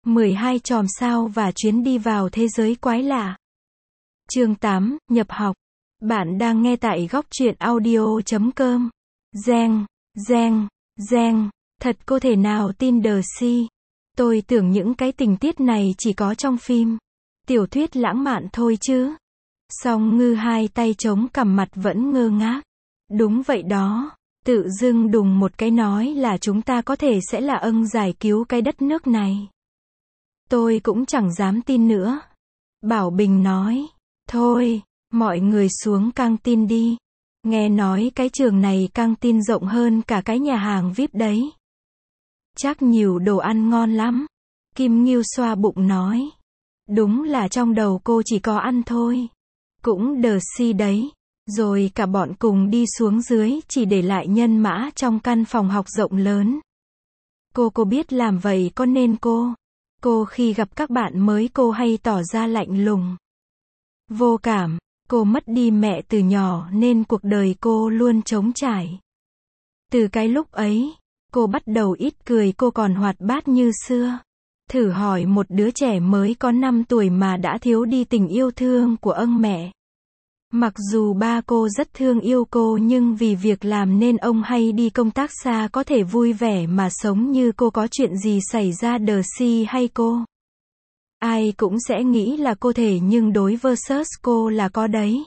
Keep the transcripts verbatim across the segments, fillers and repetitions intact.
mười hai chòm sao và chuyến đi vào thế giới quái lạ. Chương tám, nhập học. Bạn đang nghe tại góc truyện audio chấm com. Giang, Giang, Giang, thật cô thể nào tin đờ si. Tôi tưởng những cái tình tiết này chỉ có trong phim, tiểu thuyết lãng mạn thôi chứ. Song Ngư hai tay chống cằm mặt vẫn ngơ ngác. Đúng vậy đó, tự dưng đùng một cái nói là chúng ta có thể sẽ là âng giải cứu cái đất nước này. Tôi cũng chẳng dám tin nữa. Bảo Bình nói, thôi, mọi người xuống căng tin đi. Nghe nói cái trường này căng tin rộng hơn cả cái nhà hàng vi ai pi đấy. Chắc nhiều đồ ăn ngon lắm. Kim Ngưu xoa bụng nói. Đúng là trong đầu cô chỉ có ăn thôi. Cũng đờ si đấy. Rồi cả bọn cùng đi xuống dưới chỉ để lại Nhân Mã trong căn phòng học rộng lớn. Cô cô biết làm vậy có nên cô? Cô khi gặp các bạn mới cô hay tỏ ra lạnh lùng, vô cảm. Cô mất đi mẹ từ nhỏ nên cuộc đời cô luôn trống trải. Từ cái lúc ấy, cô bắt đầu ít cười, cô còn hoạt bát như xưa. Thử hỏi một đứa trẻ mới có năm tuổi mà đã thiếu đi tình yêu thương của ông mẹ. Mặc dù ba cô rất thương yêu cô nhưng vì việc làm nên ông hay đi công tác xa, có thể vui vẻ mà sống như cô có chuyện gì xảy ra đờ si hay cô. Ai cũng sẽ nghĩ là cô thể nhưng đối versus cô là có đấy.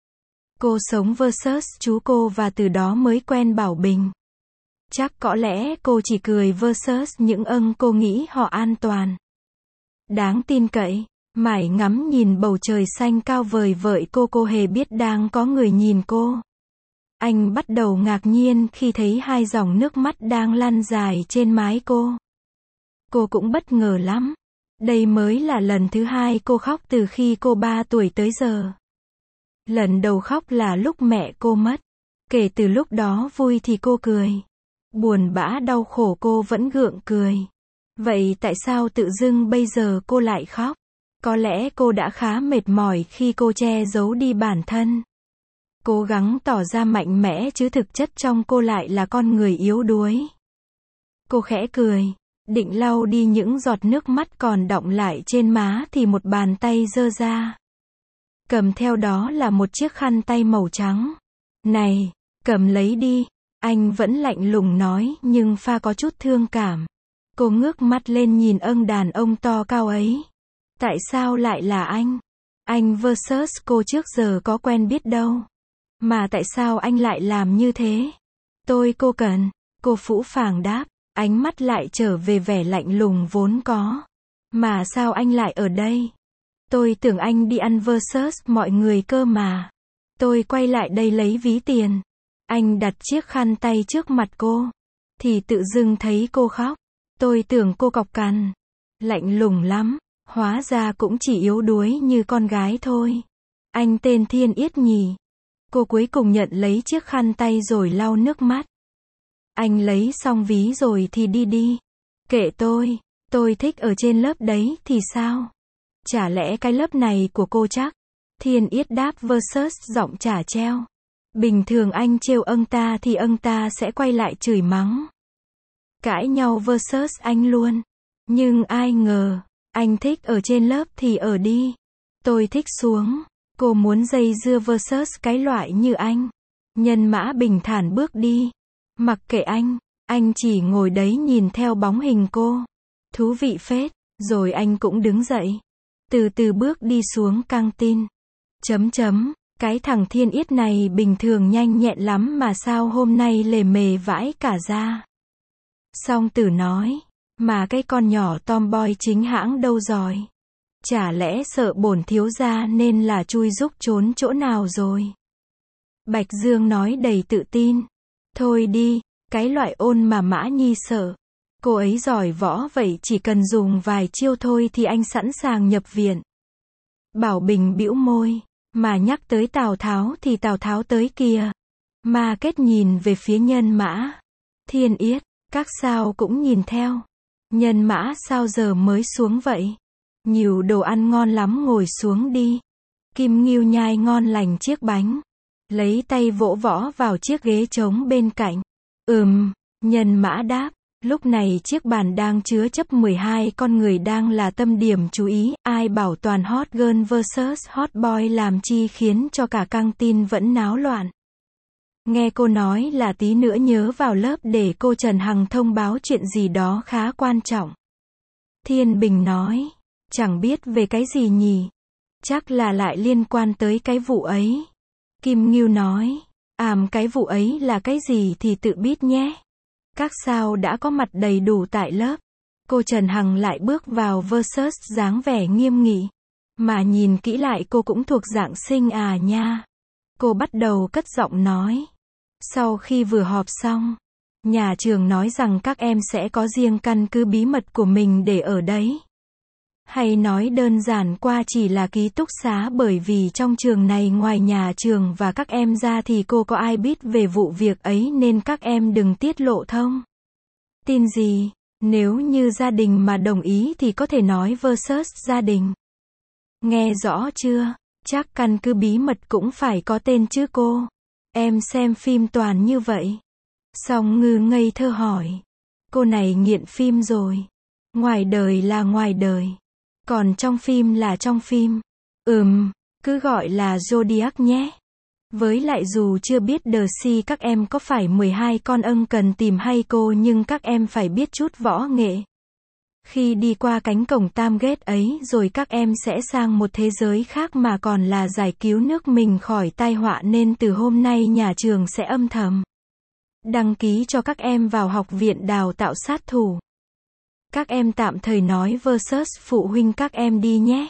Cô sống versus chú cô và từ đó mới quen Bảo Bình. Chắc có lẽ cô chỉ cười versus những âng cô nghĩ họ an toàn, đáng tin cậy. Mải ngắm nhìn bầu trời xanh cao vời vợi cô cô hề biết đang có người nhìn cô. Anh bắt đầu ngạc nhiên khi thấy hai dòng nước mắt đang lăn dài trên mái cô. Cô cũng bất ngờ lắm. Đây mới là lần thứ hai cô khóc từ khi cô ba tuổi tới giờ. Lần đầu khóc là lúc mẹ cô mất. Kể từ lúc đó vui thì cô cười, buồn bã đau khổ cô vẫn gượng cười. Vậy tại sao tự dưng bây giờ cô lại khóc? Có lẽ cô đã khá mệt mỏi khi cô che giấu đi bản thân, cố gắng tỏ ra mạnh mẽ chứ thực chất trong cô lại là con người yếu đuối. Cô khẽ cười, định lau đi những giọt nước mắt còn đọng lại trên má thì một bàn tay giơ ra. Cầm theo đó là một chiếc khăn tay màu trắng. Này, cầm lấy đi. Anh vẫn lạnh lùng nói nhưng pha có chút thương cảm. Cô ngước mắt lên nhìn âng đàn ông to cao ấy. Tại sao lại là anh? Anh versus cô trước giờ có quen biết đâu. Mà tại sao anh lại làm như thế? Tôi cô cần. Cô phũ phàng đáp, ánh mắt lại trở về vẻ lạnh lùng vốn có. Mà sao anh lại ở đây? Tôi tưởng anh đi ăn versus mọi người cơ mà. Tôi quay lại đây lấy ví tiền. Anh đặt chiếc khăn tay trước mặt cô. Thì tự dưng thấy cô khóc. Tôi tưởng cô cọc cằn, lạnh lùng lắm. Hóa ra cũng chỉ yếu đuối như con gái thôi. Anh tên Thiên Yết nhỉ? Cô cuối cùng nhận lấy chiếc khăn tay rồi lau nước mắt. Anh lấy xong ví rồi thì đi đi. Kệ tôi, tôi thích ở trên lớp đấy thì sao? Chả lẽ cái lớp này của cô chắc? Thiên Yết đáp versus giọng chả treo. Bình thường anh trêu âng ta thì âng ta sẽ quay lại chửi mắng, cãi nhau versus anh luôn. Nhưng ai ngờ, anh thích ở trên lớp thì ở đi. Tôi thích xuống. Cô muốn dây dưa versus cái loại như anh. Nhân Mã bình thản bước đi. Mặc kệ anh, anh chỉ ngồi đấy nhìn theo bóng hình cô. Thú vị phết. Rồi anh cũng đứng dậy, từ từ bước đi xuống căng tin. Chấm chấm, cái thằng Thiên Yết này bình thường nhanh nhẹn lắm mà sao hôm nay lề mề vãi cả ra. Song Tử nói, mà cái con nhỏ tomboy chính hãng đâu rồi? Chả lẽ sợ bổn thiếu gia nên là chui rúc trốn chỗ nào rồi? Bạch Dương nói đầy tự tin. Thôi đi, cái loại ôn mà Mã Nhi sợ. Cô ấy giỏi võ vậy chỉ cần dùng vài chiêu thôi thì anh sẵn sàng nhập viện. Bảo Bình bĩu môi, mà nhắc tới Tào Tháo thì Tào Tháo tới kìa. Mà Kết nhìn về phía Nhân Mã. Thiên Yết, các sao cũng nhìn theo. Nhân Mã sao giờ mới xuống vậy? Nhiều đồ ăn ngon lắm, ngồi xuống đi. Kim Ngưu nhai ngon lành chiếc bánh, lấy tay vỗ võ vào chiếc ghế trống bên cạnh. Ừm, Nhân Mã đáp, Lúc này chiếc bàn đang chứa chấp mười hai con người đang là tâm điểm chú ý, ai bảo toàn hot girl versus hot boy làm chi khiến cho cả căng tin vẫn náo loạn. Nghe cô nói là tí nữa nhớ vào lớp để cô Trần Hằng thông báo chuyện gì đó khá quan trọng. Thiên Bình nói, chẳng biết về cái gì nhỉ? Chắc là lại liên quan tới cái vụ ấy. Kim Ngưu nói, àm cái vụ ấy là cái gì thì tự biết nhé. Các sao đã có mặt đầy đủ tại lớp. Cô Trần Hằng lại bước vào versus dáng vẻ nghiêm nghị. Mà nhìn kỹ lại cô cũng thuộc dạng xinh à nha. Cô bắt đầu cất giọng nói. Sau khi vừa họp xong, nhà trường nói rằng các em sẽ có riêng căn cứ bí mật của mình để ở đấy. Hay nói đơn giản qua chỉ là ký túc xá, bởi vì trong trường này ngoài nhà trường và các em ra thì cô có ai biết về vụ việc ấy nên các em đừng tiết lộ thông tin gì. Nếu như gia đình mà đồng ý thì có thể nói versus gia đình. Nghe rõ chưa? Chắc căn cứ bí mật cũng phải có tên chứ cô. Em xem phim toàn như vậy. Song Ngư ngây thơ hỏi. Cô này nghiện phim rồi. Ngoài đời là ngoài đời. Còn trong phim là trong phim. Ừm, cứ gọi là Zodiac nhé. Với lại dù chưa biết The Sea các em có phải mười hai con ân cần tìm hay cô, nhưng các em phải biết chút võ nghệ. Khi đi qua cánh cổng tam ghét ấy rồi các em sẽ sang một thế giới khác mà còn là giải cứu nước mình khỏi tai họa, nên từ hôm nay nhà trường sẽ âm thầm đăng ký cho các em vào học viện đào tạo sát thủ. Các em tạm thời nói versus phụ huynh các em đi nhé.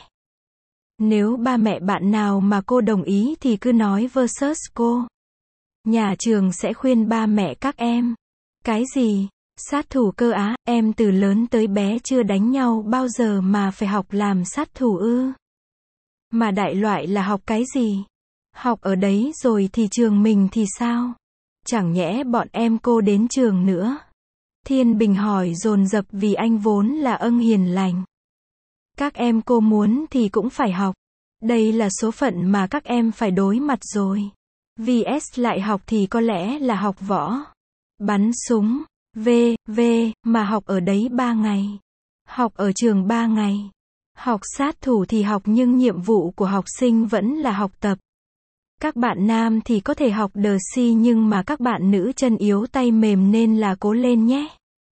Nếu ba mẹ bạn nào mà cô đồng ý thì cứ nói versus cô. Nhà trường sẽ khuyên ba mẹ các em. Cái gì? Sát thủ cơ á? Em từ lớn tới bé chưa đánh nhau bao giờ mà phải học làm sát thủ ư? Mà đại loại là học cái gì? Học ở đấy rồi thì trường mình thì sao? Chẳng nhẽ bọn em cô đến trường nữa? Thiên Bình hỏi dồn dập vì anh vốn là ân hiền lành. Các em cô muốn thì cũng phải học. Đây là số phận mà các em phải đối mặt rồi. vê ét lại học thì có lẽ là học võ, bắn súng, v, v, mà học ở đấy ba ngày. Học ở trường ba ngày. Học sát thủ thì học nhưng nhiệm vụ của học sinh vẫn là học tập. Các bạn nam thì có thể học The Sea nhưng mà các bạn nữ chân yếu tay mềm nên là cố lên nhé.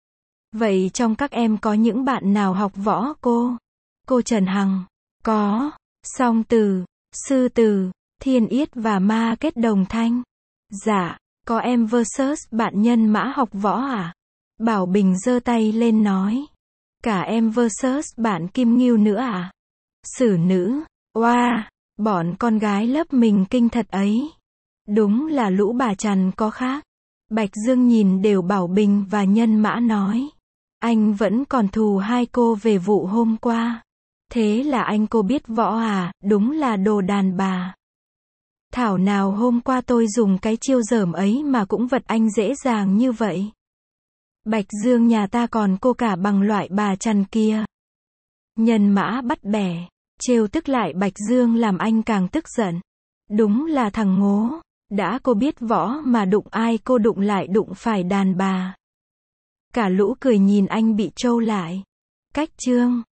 Vậy trong các em có những bạn nào học võ cô? Cô Trần Hằng. Có. Song Từ, Sư Từ, Thiên Yết và Ma Kết đồng thanh. Dạ. Có em versus bạn Nhân Mã học võ à? Bảo Bình giơ tay lên nói. Cả em versus bạn Kim Ngưu nữa à? Sử nữ. Oa, wow, bọn con gái lớp mình kinh thật ấy. Đúng là lũ bà Trần có khác. Bạch Dương nhìn đều Bảo Bình và Nhân Mã nói. Anh vẫn còn thù hai cô về vụ hôm qua. Thế là anh cô biết võ à? Đúng là đồ đàn bà. Thảo nào hôm qua tôi dùng cái chiêu dởm ấy mà cũng vật anh dễ dàng như vậy. Bạch Dương nhà ta còn cô cả bằng loại bà Trần kia. Nhân Mã bắt bẻ, trêu tức lại Bạch Dương làm anh càng tức giận. Đúng là thằng ngố, đã cô biết võ mà đụng ai cô đụng lại đụng phải đàn bà. Cả lũ cười nhìn anh bị trâu lại. Cách chương